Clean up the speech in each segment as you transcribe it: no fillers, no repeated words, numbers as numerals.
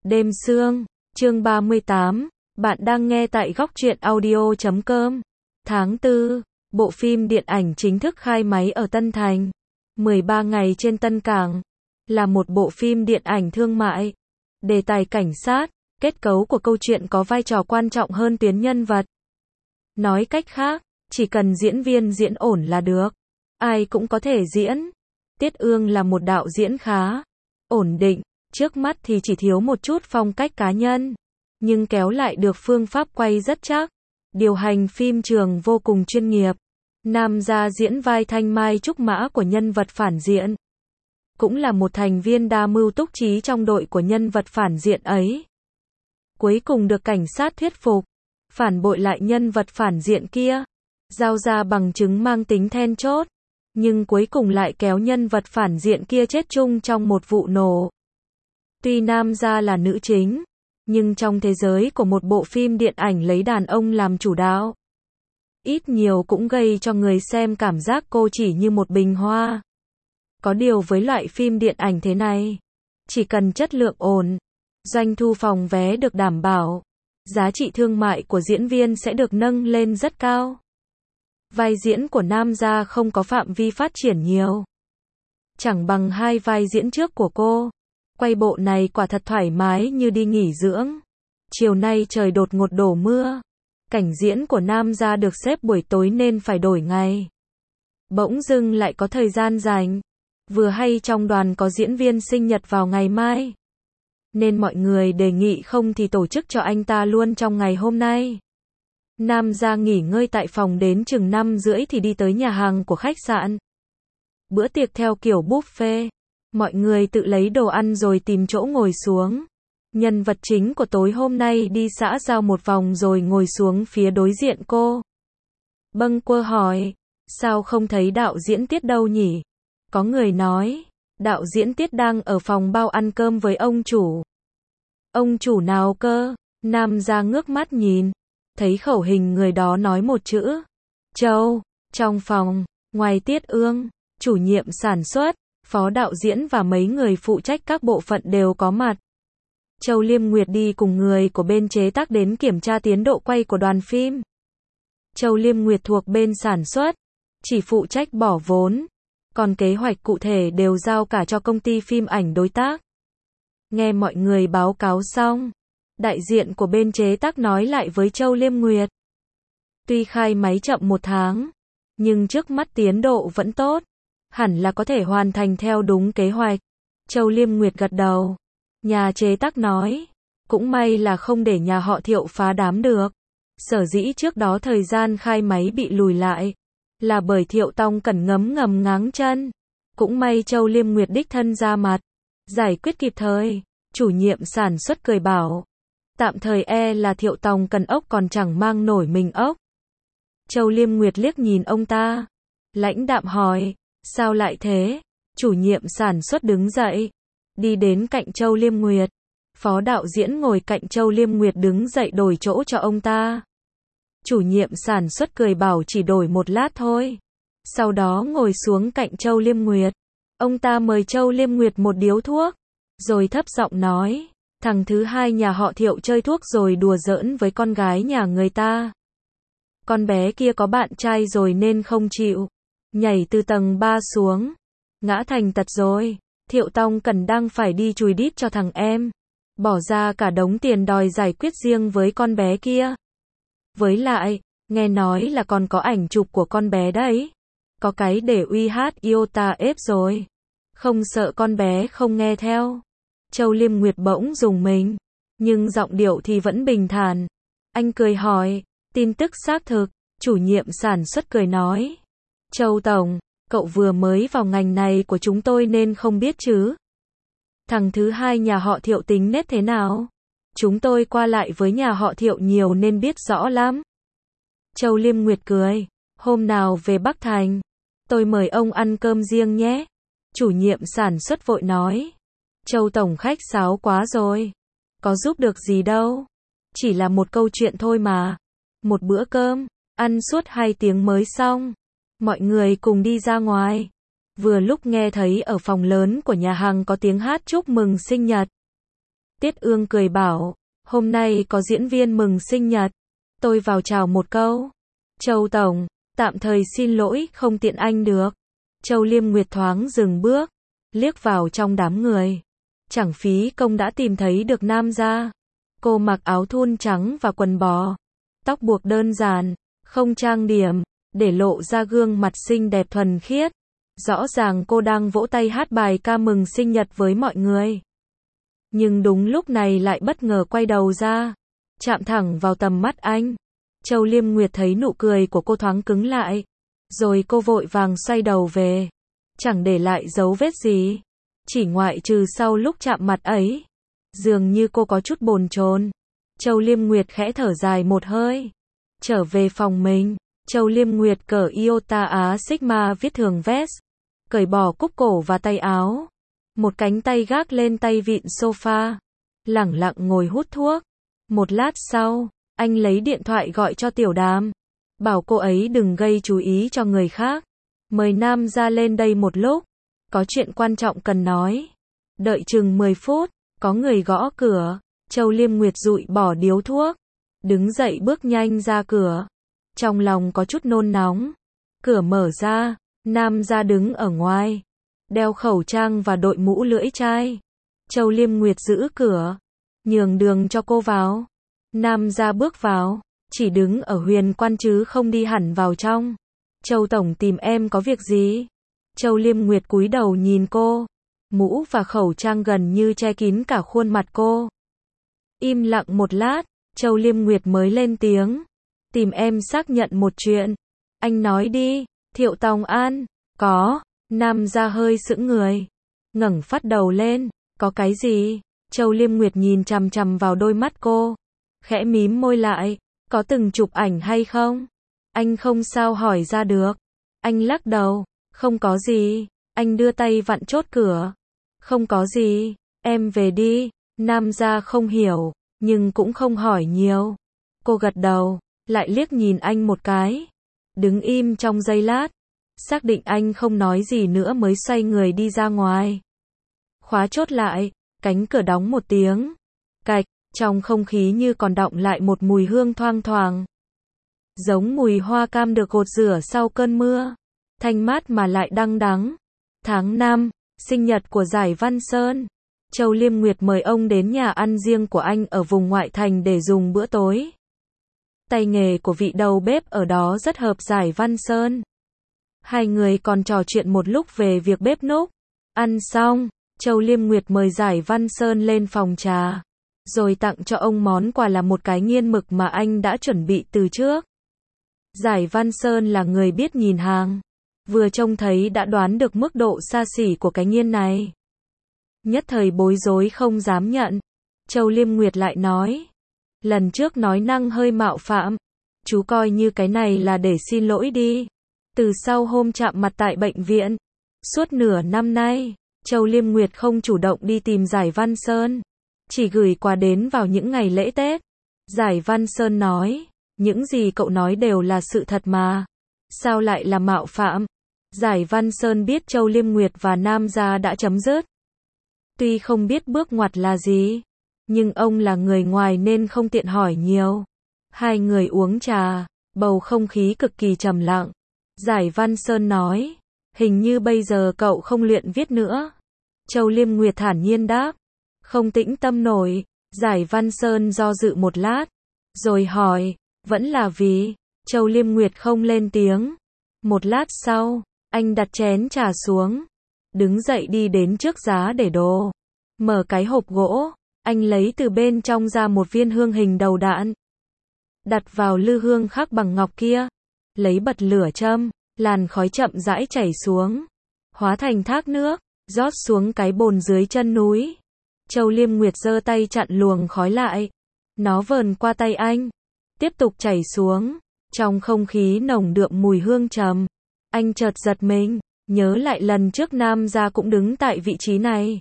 Đêm sương, chương 38, bạn đang nghe tại góc truyện audio.com. Tháng 4, bộ phim điện ảnh chính thức khai máy ở Tân Thành. 13 ngày trên Tân Cảng. Là một bộ phim điện ảnh thương mại. Đề tài cảnh sát, kết cấu của câu chuyện có vai trò quan trọng hơn tuyến nhân vật. Nói cách khác, chỉ cần diễn viên diễn ổn là được. Ai cũng có thể diễn. Tiết Ương là một đạo diễn khá ổn định. Trước mắt thì chỉ thiếu một chút phong cách cá nhân, nhưng kéo lại được phương pháp quay rất chắc. Điều hành phim trường vô cùng chuyên nghiệp. Nam gia diễn vai thanh mai trúc mã của nhân vật phản diện. Cũng là một thành viên đa mưu túc trí trong đội của nhân vật phản diện ấy. Cuối cùng được cảnh sát thuyết phục, phản bội lại nhân vật phản diện kia. Giao ra bằng chứng mang tính then chốt. Nhưng cuối cùng lại kéo nhân vật phản diện kia chết chung trong một vụ nổ. Tuy nam gia là nữ chính, nhưng trong thế giới của một bộ phim điện ảnh lấy đàn ông làm chủ đạo, ít nhiều cũng gây cho người xem cảm giác cô chỉ như một bình hoa. Có điều với loại phim điện ảnh thế này, chỉ cần chất lượng ổn, doanh thu phòng vé được đảm bảo, giá trị thương mại của diễn viên sẽ được nâng lên rất cao. Vai diễn của nam gia không có phạm vi phát triển nhiều, chẳng bằng hai vai diễn trước của cô. Quay bộ này quả thật thoải mái như đi nghỉ dưỡng. Chiều nay trời đột ngột đổ mưa. Cảnh diễn của nam gia được xếp buổi tối nên phải đổi ngày. Bỗng dưng lại có thời gian rảnh. Vừa hay trong đoàn có diễn viên sinh nhật vào ngày mai, nên mọi người đề nghị không thì tổ chức cho anh ta luôn trong ngày hôm nay. Nam gia nghỉ ngơi tại phòng đến chừng 5:30 thì đi tới nhà hàng của khách sạn. Bữa tiệc theo kiểu buffet. Mọi người tự lấy đồ ăn rồi tìm chỗ ngồi xuống. Nhân vật chính của tối hôm nay đi xã giao một vòng rồi ngồi xuống phía đối diện cô. Bâng quơ hỏi, sao không thấy đạo diễn Tiết đâu nhỉ? Có người nói, đạo diễn Tiết đang ở phòng bao ăn cơm với ông chủ. Ông chủ nào cơ? Nam gia ngước mắt nhìn, thấy khẩu hình người đó nói một chữ, Châu. Trong phòng, ngoài Tiết Ương, chủ nhiệm sản xuất, phó đạo diễn và mấy người phụ trách các bộ phận đều có mặt. Châu Liêm Nguyệt đi cùng người của bên chế tác đến kiểm tra tiến độ quay của đoàn phim. Châu Liêm Nguyệt thuộc bên sản xuất, chỉ phụ trách bỏ vốn, còn kế hoạch cụ thể đều giao cả cho công ty phim ảnh đối tác. Nghe mọi người báo cáo xong, đại diện của bên chế tác nói lại với Châu Liêm Nguyệt. Tuy khai máy chậm 1 tháng, nhưng trước mắt tiến độ vẫn tốt. Hẳn là có thể hoàn thành theo đúng kế hoạch. Châu Liêm Nguyệt gật đầu. Nhà chế tác nói, cũng may là không để nhà họ Thiệu phá đám được. Sở dĩ trước đó thời gian khai máy bị lùi lại, là bởi Thiệu Tông Cẩn ngấm ngầm ngáng chân. Cũng may Châu Liêm Nguyệt đích thân ra mặt, giải quyết kịp thời. Chủ nhiệm sản xuất cười bảo, tạm thời là Thiệu Tông Cẩn ốc còn chẳng mang nổi mình ốc. Châu Liêm Nguyệt liếc nhìn ông ta, lãnh đạm hỏi, sao lại thế? Chủ nhiệm sản xuất đứng dậy, đi đến cạnh Châu Liêm Nguyệt. Phó đạo diễn ngồi cạnh Châu Liêm Nguyệt đứng dậy đổi chỗ cho ông ta. Chủ nhiệm sản xuất cười bảo chỉ đổi một lát thôi. Sau đó ngồi xuống cạnh Châu Liêm Nguyệt. Ông ta mời Châu Liêm Nguyệt một điếu thuốc, rồi thấp giọng nói, thằng thứ hai nhà họ Thiệu chơi thuốc rồi đùa giỡn với con gái nhà người ta. Con bé kia có bạn trai rồi nên không chịu, nhảy từ tầng 3 xuống, ngã thành tật rồi. Thiệu Tông Cẩn đang phải đi chùi đít cho thằng em, bỏ ra cả đống tiền đòi giải quyết riêng với con bé kia. Với lại, nghe nói là còn có ảnh chụp của con bé đấy. Có cái để uy hát Iota ép rồi. Không sợ con bé không nghe theo. Châu Liêm Nguyệt bỗng rùng mình, nhưng giọng điệu thì vẫn bình thản. Anh cười hỏi, tin tức xác thực. Chủ nhiệm sản xuất cười nói, Châu Tổng, cậu vừa mới vào ngành này của chúng tôi nên không biết chứ. Thằng thứ hai nhà họ Thiệu tính nết thế nào? Chúng tôi qua lại với nhà họ Thiệu nhiều nên biết rõ lắm. Châu Liêm Nguyệt cười, hôm nào về Bắc Thành, tôi mời ông ăn cơm riêng nhé. Chủ nhiệm sản xuất vội nói, Châu Tổng khách sáo quá rồi. Có giúp được gì đâu. Chỉ là một câu chuyện thôi mà. Một bữa cơm, ăn suốt 2 tiếng mới xong. Mọi người cùng đi ra ngoài. Vừa lúc nghe thấy ở phòng lớn của nhà hàng có tiếng hát chúc mừng sinh nhật. Tiết Ương cười bảo, hôm nay có diễn viên mừng sinh nhật, tôi vào chào một câu. Châu Tổng, tạm thời xin lỗi không tiện anh được. Châu Liêm Nguyệt thoáng dừng bước, liếc vào trong đám người. Chẳng phí công đã tìm thấy được nam gia. Cô mặc áo thun trắng và quần bò, tóc buộc đơn giản, không trang điểm, để lộ ra gương mặt xinh đẹp thuần khiết. Rõ ràng cô đang vỗ tay hát bài ca mừng sinh nhật với mọi người. Nhưng đúng lúc này lại bất ngờ quay đầu ra, chạm thẳng vào tầm mắt anh. Châu Liêm Nguyệt thấy nụ cười của cô thoáng cứng lại, rồi cô vội vàng xoay đầu về, chẳng để lại dấu vết gì, chỉ ngoại trừ sau lúc chạm mặt ấy. Dường như cô có chút bồn chồn. Châu Liêm Nguyệt khẽ thở dài một hơi, trở về phòng mình. Châu Liêm Nguyệt cởi Iota Á Sigma viết thường vest, cởi bỏ cúc cổ và tay áo, một cánh tay gác lên tay vịn sofa, lẳng lặng ngồi hút thuốc. Một lát sau, anh lấy điện thoại gọi cho Tiểu Đàm, bảo cô ấy đừng gây chú ý cho người khác, mời nam ra lên đây một lúc, có chuyện quan trọng cần nói. Đợi chừng 10 phút, có người gõ cửa. Châu Liêm Nguyệt dụi bỏ điếu thuốc, đứng dậy bước nhanh ra cửa, trong lòng có chút nôn nóng. Cửa mở ra, nam ra đứng ở ngoài, đeo khẩu trang và đội mũ lưỡi chai. Châu Liêm Nguyệt giữ cửa, nhường đường cho cô vào. Nam ra bước vào, chỉ đứng ở huyền quan chứ không đi hẳn vào trong. Châu Tổng tìm em có việc gì? Châu Liêm Nguyệt cúi đầu nhìn cô, mũ và khẩu trang gần như che kín cả khuôn mặt cô. Im lặng một lát, Châu Liêm Nguyệt mới lên tiếng, tìm em xác nhận một chuyện. Anh nói đi. Thiệu Tòng An. Có. Nam ra hơi sững người, ngẩng phát đầu lên. Có cái gì? Châu Liêm Nguyệt nhìn chằm chằm vào đôi mắt cô, khẽ mím môi lại. Có từng chụp ảnh hay không? Anh không sao hỏi ra được. Anh lắc đầu. Không có gì. Anh đưa tay vặn chốt cửa. Không có gì. Em về đi. Nam gia không hiểu, nhưng cũng không hỏi nhiều. Cô gật đầu, lại liếc nhìn anh một cái, đứng im trong giây lát, xác định anh không nói gì nữa mới xoay người đi ra ngoài. Khóa chốt lại, cánh cửa đóng một tiếng. Cạch, trong không khí như còn đọng lại một mùi hương thoang thoảng, giống mùi hoa cam được gột rửa sau cơn mưa, thanh mát mà lại đắng đắng. Tháng 5, sinh nhật của Giải Văn Sơn. Châu Liêm Nguyệt mời ông đến nhà ăn riêng của anh ở vùng ngoại thành để dùng bữa tối. Tay nghề của vị đầu bếp ở đó rất hợp Giải Văn Sơn. Hai người còn trò chuyện một lúc về việc bếp núc. Ăn xong, Châu Liêm Nguyệt mời Giải Văn Sơn lên phòng trà, rồi tặng cho ông món quà là một cái nghiên mực mà anh đã chuẩn bị từ trước. Giải Văn Sơn là người biết nhìn hàng, vừa trông thấy đã đoán được mức độ xa xỉ của cái nghiên này. Nhất thời bối rối không dám nhận. Châu Liêm Nguyệt lại nói, lần trước nói năng hơi mạo phạm, chú coi như cái này là để xin lỗi đi. Từ sau hôm chạm mặt tại bệnh viện, suốt nửa năm nay, Châu Liêm Nguyệt không chủ động đi tìm Giải Văn Sơn, chỉ gửi quà đến vào những ngày lễ Tết. Giải Văn Sơn nói, những gì cậu nói đều là sự thật mà, sao lại là mạo phạm? Giải Văn Sơn biết Châu Liêm Nguyệt và Nam gia đã chấm dứt. Tuy không biết bước ngoặt là gì, nhưng ông là người ngoài nên không tiện hỏi nhiều. Hai người uống trà, bầu không khí cực kỳ trầm lặng. Giải Văn Sơn nói, hình như bây giờ cậu không luyện viết nữa. Châu Liêm Nguyệt thản nhiên đáp, không tĩnh tâm nổi. Giải Văn Sơn do dự một lát, rồi hỏi, vẫn là vì? Châu Liêm Nguyệt không lên tiếng. Một lát sau, anh đặt chén trà xuống, đứng dậy đi đến trước giá để đồ, mở cái hộp gỗ, anh lấy từ bên trong ra một viên hương hình đầu đạn, đặt vào lư hương khắc bằng ngọc kia, lấy bật lửa châm, làn khói chậm rãi chảy xuống, hóa thành thác nước, rót xuống cái bồn dưới chân núi. Châu Liêm Nguyệt giơ tay chặn luồng khói lại, nó vờn qua tay anh, tiếp tục chảy xuống, trong không khí nồng đượm mùi hương trầm. Anh chợt giật mình, nhớ lại lần trước Nam gia cũng đứng tại vị trí này,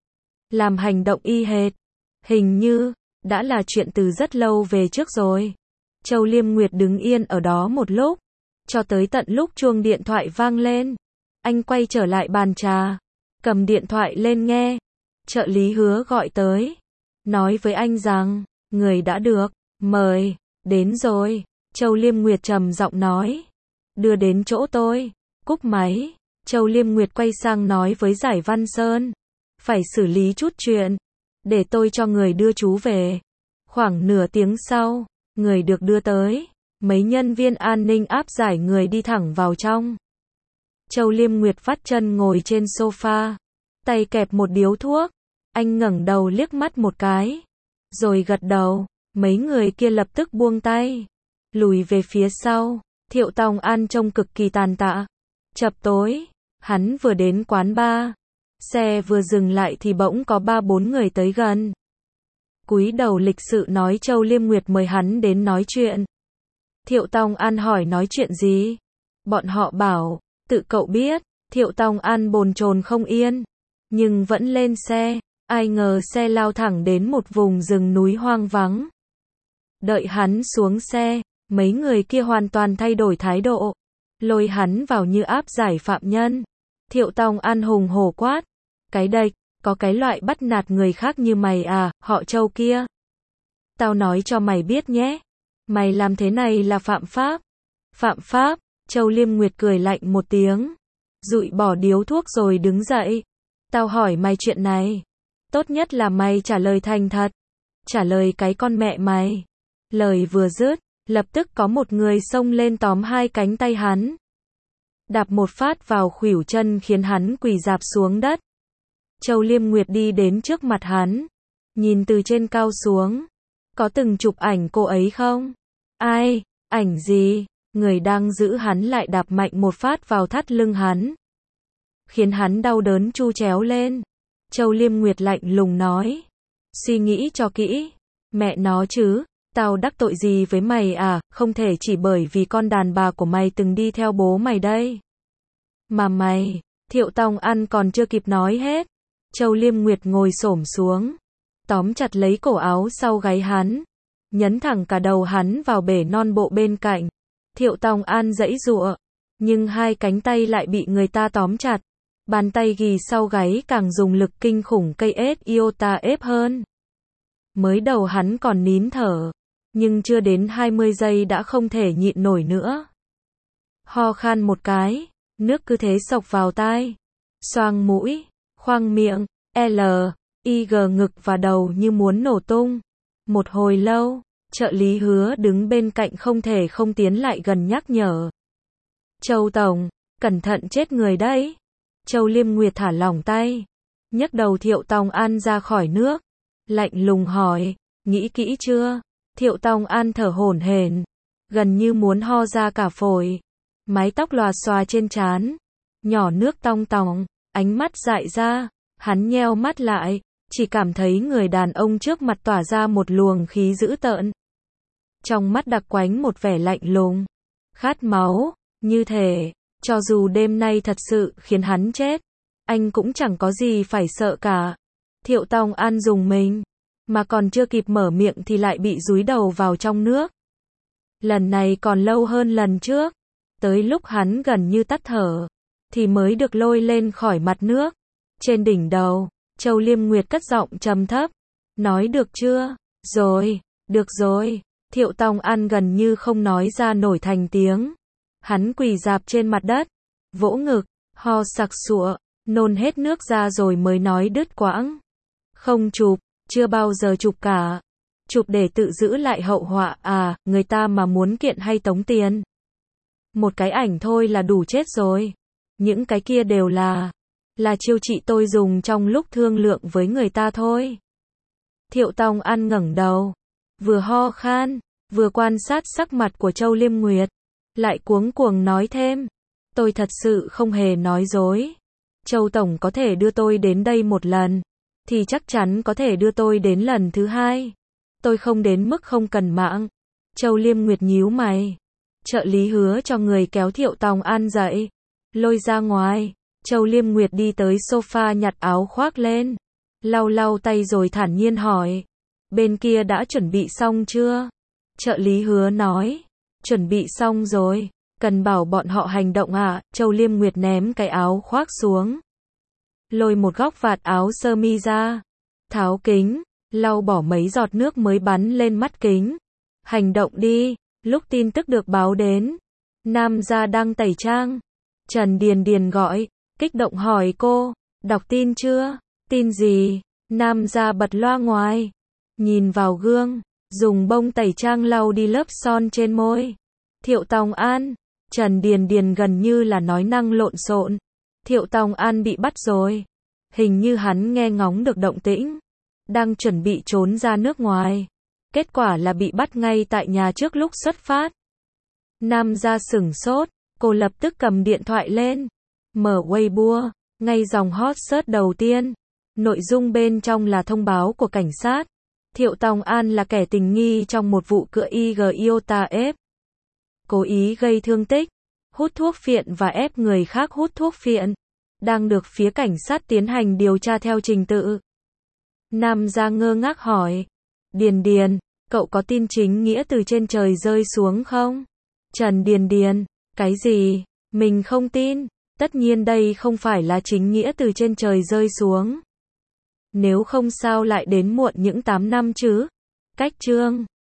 làm hành động y hệt, hình như đã là chuyện từ rất lâu về trước rồi. Châu Liêm Nguyệt đứng yên ở đó một lúc, cho tới tận lúc chuông điện thoại vang lên. Anh quay trở lại bàn trà, cầm điện thoại lên nghe. Trợ lý Hứa gọi tới. nói với anh rằng, người đã được, mời, đến rồi. Châu Liêm Nguyệt trầm giọng nói, đưa đến chỗ tôi, cúp máy. Châu Liêm Nguyệt quay sang nói với Giải Văn Sơn, phải xử lý chút chuyện, để tôi cho người đưa chú về. Khoảng nửa tiếng sau, người được đưa tới, mấy nhân viên an ninh áp giải người đi thẳng vào trong. Châu Liêm Nguyệt vắt chân ngồi trên sofa, tay kẹp một điếu thuốc, anh ngẩng đầu liếc mắt một cái, rồi gật đầu, mấy người kia lập tức buông tay, lùi về phía sau. Thiệu Tòng An trông cực kỳ tàn tạ. Chập tối, hắn vừa đến quán bar, xe vừa dừng lại thì bỗng có 3-4 người tới gần. Cúi đầu lịch sự nói Châu Liêm Nguyệt mời hắn đến nói chuyện. Thiệu Tòng An hỏi nói chuyện gì? Bọn họ bảo, tự cậu biết. Thiệu Tòng An bồn chồn không yên, nhưng vẫn lên xe. Ai ngờ xe lao thẳng đến một vùng rừng núi hoang vắng. Đợi hắn xuống xe, mấy người kia hoàn toàn thay đổi thái độ, lôi hắn vào như áp giải phạm nhân. Thiệu Tòng An hùng hổ quát, cái đệch, có cái loại bắt nạt người khác như mày à, họ Châu kia. Tao nói cho mày biết nhé, mày làm thế này là phạm pháp. Phạm pháp? Châu Liêm Nguyệt cười lạnh một tiếng, dụi bỏ điếu thuốc rồi đứng dậy. Tao hỏi mày chuyện này, tốt nhất là mày trả lời thành thật. Trả lời cái con mẹ mày. Lời vừa dứt, lập tức có một người xông lên tóm hai cánh tay hắn, đạp một phát vào khuỷu chân khiến hắn quỳ rạp xuống đất. Châu Liêm Nguyệt đi đến trước mặt hắn, nhìn từ trên cao xuống. Có từng chụp ảnh cô ấy không? Ai? Ảnh gì? Người đang giữ hắn lại đạp mạnh một phát vào thắt lưng hắn, khiến hắn đau đớn chu chéo lên. Châu Liêm Nguyệt lạnh lùng nói, suy nghĩ cho kỹ. Mẹ nó chứ, tao đắc tội gì với mày à, không thể chỉ bởi vì con đàn bà của mày từng đi theo bố mày đây. Mà mày, Thiệu Tòng An còn chưa kịp nói hết. Châu Liêm Nguyệt ngồi xổm xuống, tóm chặt lấy cổ áo sau gáy hắn, nhấn thẳng cả đầu hắn vào bể non bộ bên cạnh. Thiệu Tòng An giãy giụa, nhưng hai cánh tay lại bị người ta tóm chặt. Bàn tay ghì sau gáy càng dùng lực kinh khủng cây ết iota ép hơn. Mới đầu hắn còn nín thở, nhưng chưa đến 20 giây đã không thể nhịn nổi nữa. Ho khan một cái, nước cứ thế xộc vào tai, xoang mũi, khoang miệng, ig ngực và đầu như muốn nổ tung. Một hồi lâu, trợ lý Hứa đứng bên cạnh không thể không tiến lại gần nhắc nhở. Châu Tổng, cẩn thận chết người đấy. Châu Liêm Nguyệt thả lỏng tay, nhấc đầu Thiệu Tòng An ra khỏi nước, lạnh lùng hỏi, nghĩ kỹ chưa? Thiệu Tòng An thở hổn hển, gần như muốn ho ra cả phổi. Mái tóc lòa xòa trên trán, nhỏ nước tong tòng, ánh mắt dại ra, hắn nheo mắt lại, chỉ cảm thấy người đàn ông trước mặt tỏa ra một luồng khí dữ tợn. Trong mắt đặc quánh một vẻ lạnh lùng, khát máu, như thể, cho dù đêm nay thật sự khiến hắn chết, anh cũng chẳng có gì phải sợ cả. Thiệu Tòng An rùng mình, mà còn chưa kịp mở miệng thì lại bị dúi đầu vào trong nước. Lần này còn lâu hơn lần trước, tới lúc hắn gần như tắt thở, thì mới được lôi lên khỏi mặt nước. Trên đỉnh đầu, Châu Liêm Nguyệt cất giọng trầm thấp, nói được chưa? Rồi, được rồi. Thiệu Tòng An gần như không nói ra nổi thành tiếng. Hắn quỳ rạp trên mặt đất, vỗ ngực, ho sặc sụa, nôn hết nước ra rồi mới nói đứt quãng. Không chụp, chưa bao giờ chụp cả. Chụp để tự giữ lại hậu họa à, người ta mà muốn kiện hay tống tiền. Một cái ảnh thôi là đủ chết rồi. Những cái kia đều là chiêu chị tôi dùng trong lúc thương lượng với người ta thôi. Thiệu Tòng An ngẩng đầu, vừa ho khan, vừa quan sát sắc mặt của Châu Liêm Nguyệt, lại cuống cuồng nói thêm, tôi thật sự không hề nói dối. Châu Tổng có thể đưa tôi đến đây một lần, thì chắc chắn có thể đưa tôi đến lần thứ hai. Tôi không đến mức không cần mạng. Châu Liêm Nguyệt nhíu mày. Trợ lý Hứa cho người kéo Thiệu Tòng An dậy, lôi ra ngoài. Châu Liêm Nguyệt đi tới sofa nhặt áo khoác lên, lau lau tay rồi thản nhiên hỏi, bên kia đã chuẩn bị xong chưa? Trợ lý Hứa nói, chuẩn bị xong rồi, cần bảo bọn họ hành động à? Châu Liêm Nguyệt ném cái áo khoác xuống, lôi một góc vạt áo sơ mi ra, tháo kính, lau bỏ mấy giọt nước mới bắn lên mắt kính. Hành động đi, lúc tin tức được báo đến. Nam gia đang tẩy trang. Trần Điền Điền gọi, kích động hỏi cô, đọc tin chưa? Tin gì? Nam gia bật loa ngoài. Nhìn vào gương, dùng bông tẩy trang lau đi lớp son trên môi. Thiệu Tòng An. Trần Điền Điền gần như là nói năng lộn xộn. Thiệu Tòng An bị bắt rồi. Hình như hắn nghe ngóng được động tĩnh. Đang chuẩn bị trốn ra nước ngoài. Kết quả là bị bắt ngay tại nhà trước lúc xuất phát. Nam gia sửng sốt, cô lập tức cầm điện thoại lên. Mở Weibo, ngay dòng hot search đầu tiên. Nội dung bên trong là thông báo của cảnh sát. Thiệu Tòng An là kẻ tình nghi trong một vụ cựa IG Iota F. Cố ý gây thương tích, hút thuốc phiện và ép người khác hút thuốc phiện. Đang được phía cảnh sát tiến hành điều tra theo trình tự. Nam gia ngơ ngác hỏi. Điền Điền, cậu có tin chính nghĩa từ trên trời rơi xuống không? Trần Điền Điền, cái gì? Mình không tin. Tất nhiên đây không phải là chính nghĩa từ trên trời rơi xuống. Nếu không sao lại đến muộn những 8 năm chứ? Cách chương